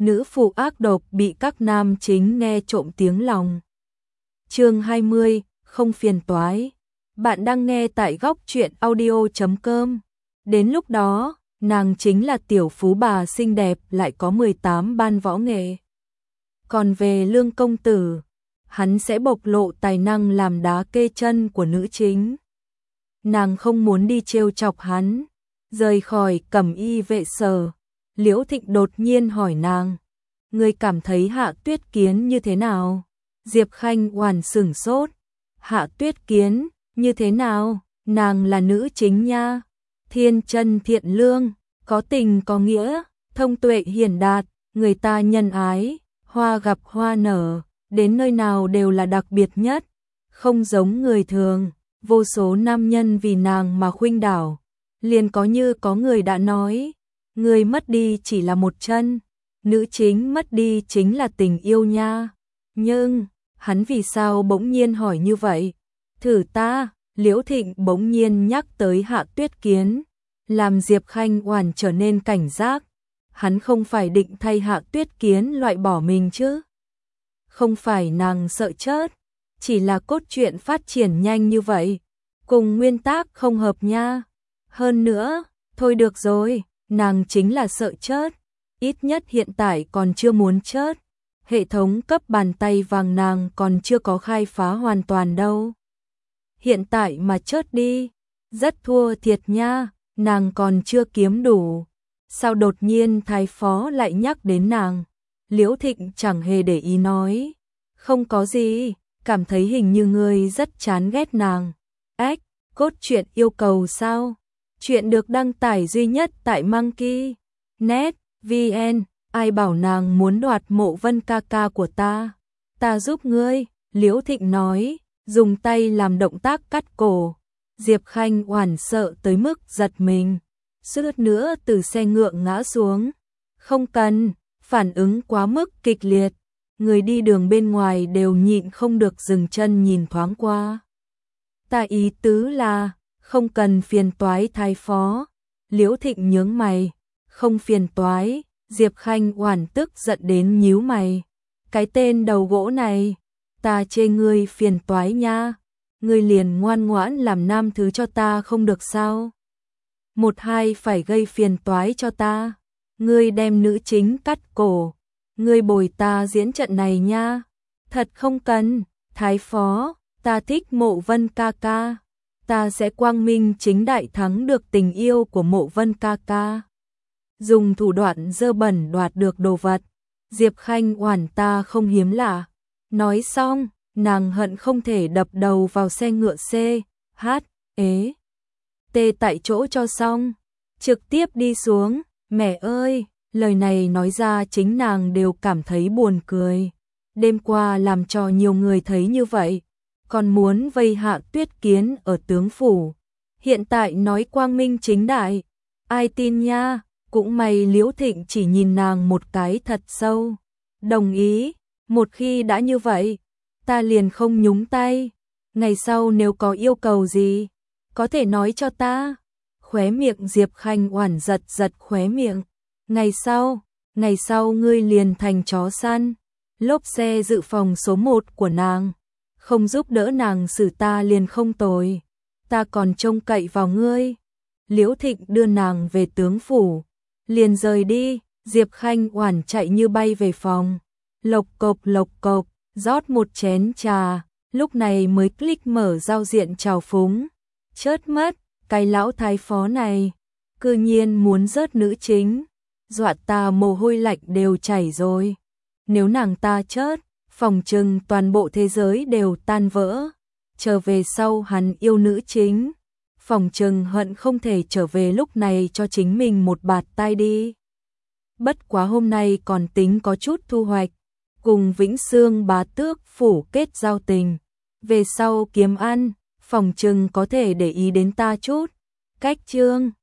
nữ phụ ác độc bị các nam chính nghe trộm tiếng lòng. Chương 20, không phiền toái. Bạn đang nghe tại góc truyện audio.com. Đến lúc đó, nàng chính là tiểu phú bà xinh đẹp lại có 18 ban võ nghệ. Còn về Lương công tử, hắn sẽ bộc lộ tài năng làm đá kê chân của nữ chính. Nàng không muốn đi trêu chọc hắn, rời khỏi Cẩm Y vệ sở. Liễu Thịnh đột nhiên hỏi nàng, ngươi cảm thấy Hạ Tuyết Kiến như thế nào? Diệp Khanh Hoàn sửng sốt, Hạ Tuyết Kiến, như thế nào? Nàng là nữ chính nha, thiên chân thiện lương, có tình có nghĩa, thông tuệ hiền đạt, người ta nhân ái, hoa gặp hoa nở, đến nơi nào đều là đặc biệt nhất, không giống người thường, vô số nam nhân vì nàng mà khuynh đảo. Liền như có người đã nói, người mất đi chỉ là một chân, nữ chính mất đi chính là tình yêu nha. Nhưng, hắn vì sao bỗng nhiên hỏi như vậy? Thử ta, Liễu Thịnh bỗng nhiên nhắc tới Hạ Tuyết Kiến, làm Diệp Khanh Hoàn trở nên cảnh giác. Hắn không phải định thay Hạ Tuyết Kiến loại bỏ mình chứ? Không phải nàng sợ chết, chỉ là cốt truyện phát triển nhanh như vậy, cùng nguyên tác không hợp nha. Hơn nữa, thôi được rồi, nàng chính là sợ chết, ít nhất hiện tại còn chưa muốn chết. Hệ thống cấp bàn tay vàng nàng còn chưa có khai phá hoàn toàn đâu. Hiện tại mà chết đi, rất thua thiệt nha, nàng còn chưa kiếm đủ. Sao đột nhiên thái phó lại nhắc đến nàng? Liễu Thịnh chẳng hề để ý nói, không có gì, cảm thấy hình như ngươi rất chán ghét nàng. Ếch, cốt truyện yêu cầu sao? Chuyện được đăng tải duy nhất tại Monkey.net VN. Ai bảo nàng muốn đoạt Mộ Vân ca ca của ta? Ta giúp ngươi, Liễu Thịnh nói, dùng tay làm động tác cắt cổ. Diệp Khanh Hoàn sợ tới mức giật mình, suýt nữa từ xe ngựa ngã xuống. Không cần, phản ứng quá mức kịch liệt, người đi đường bên ngoài đều nhịn không được dừng chân nhìn thoáng qua. Ta ý tứ là, không cần phiền toái thái phó. Liễu Thịnh nhướng mày, không phiền toái. Diệp Khanh Hoàn tức giận đến nhíu mày. Cái tên đầu gỗ này, ta chê ngươi phiền toái nha. Ngươi liền ngoan ngoãn làm nam thứ cho ta không được sao? Một hai phải gây phiền toái cho ta. Ngươi đem nữ chính cắt cổ. Ngươi bồi ta diễn trận này nha. Thật không cần, thái phó, ta thích Mộ Vân ca ca. Ta sẽ quang minh chính đại thắng được tình yêu của Mộ Vân ca ca. Dùng thủ đoạn dơ bẩn đoạt được đồ vật. Diệp Khanh Hoàn ta không hiếm lạ. Nói xong, nàng hận không thể đập đầu vào xe ngựa T tại chỗ cho xong. Trực tiếp đi xuống. Mẹ ơi, lời này nói ra chính nàng đều cảm thấy buồn cười. Đêm qua làm cho nhiều người thấy như vậy, còn muốn vây Hạ Tuyết Kiến ở tướng phủ. Hiện tại nói quang minh chính đại, ai tin nha? Cũng may Liễu Thịnh chỉ nhìn nàng một cái thật sâu. Đồng ý, một khi đã như vậy, ta liền không nhúng tay. Ngày sau nếu có yêu cầu gì, có thể nói cho ta. Khóe miệng Diệp Khanh Hoàn giật giật khóe miệng. Ngày sau ngươi liền thành chó săn. Lốp xe dự phòng số 1 của nàng. Không giúp đỡ nàng xử ta liền không tồi. Ta còn trông cậy vào ngươi. Liễu Thịnh đưa nàng về tướng phủ. Liền rời đi, Diệp Khanh Hoàn chạy như bay về phòng. Lộc cộc, rót một chén trà, lúc này mới click mở giao diện chào phúng. Chớt mất, cái lão thái phó này, cư nhiên muốn rớt nữ chính. Dọa ta mồ hôi lạnh đều chảy rồi. Nếu nàng ta chớt, phòng trừng toàn bộ thế giới đều tan vỡ. Trở về sau hắn yêu nữ chính. Phòng trừng hận không thể trở về lúc này cho chính mình một bạt tai đi. Bất quá hôm nay còn tính có chút thu hoạch, cùng Vĩnh Xương bá tước phủ kết giao tình. Về sau kiếm ăn, phòng trừng có thể để ý đến ta chút. Cách chương